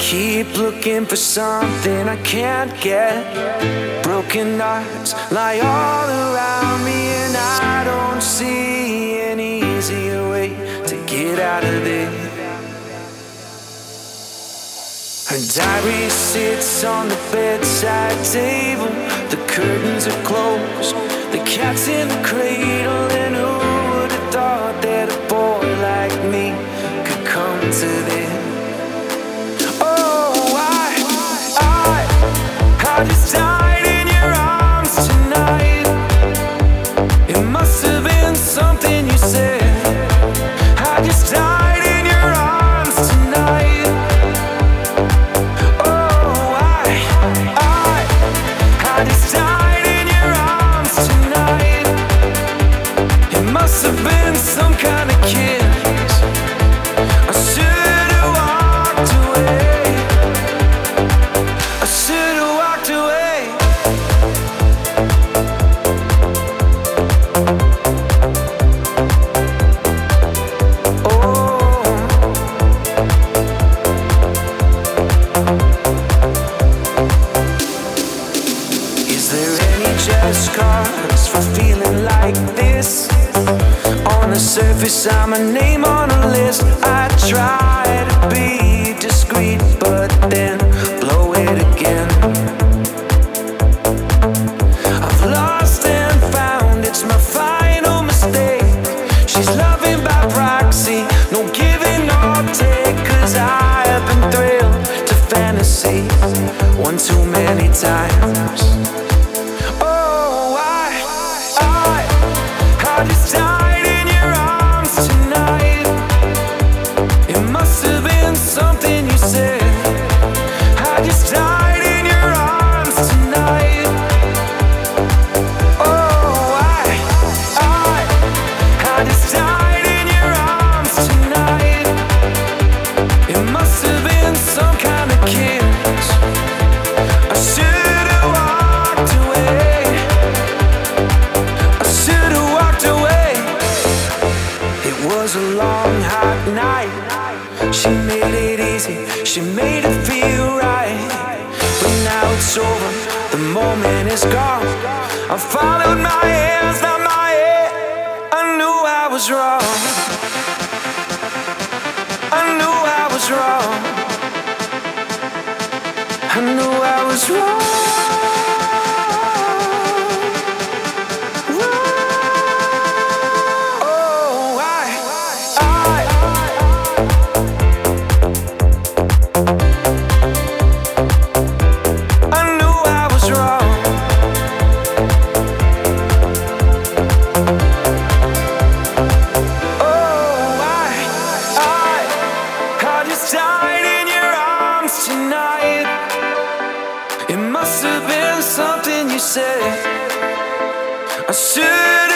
keep looking for something I can't get. Broken hearts lie all around me, and I don't see an easier way to get out of this. Her diary sits on the bedside table. The curtains are closed, the cat's in the cradle. And who would have thought that a boy like me could come to this? I just died in your arms tonight. It must have been something you said. I just died in your arms tonight. Oh, I just died in your arms tonight. It must have been some kind of kiss. I should have walked away. I should have walked away. Just cause for feeling like this. On the surface I'm a name on a list. I try to be discreet, but then blow it again. I've lost and found, it's my final mistake. She's loving by proxy, no giving or take. Cause I have been thrilled to fantasy one too many times. I just died in your arms tonight. It must have been something you said. I just died in your arms tonight. Oh, I just died in your arms tonight. It must have been some kind of kiss. I should have walked away. I should have walked away. It was a long, hot night. She made it easy, she made it feel right. But now it's over, the moment is gone. I followed my hands, not my head. I knew I was wrong. I knew I was wrong. I knew I was wrong. Died in your arms tonight. It must have been something you said. I should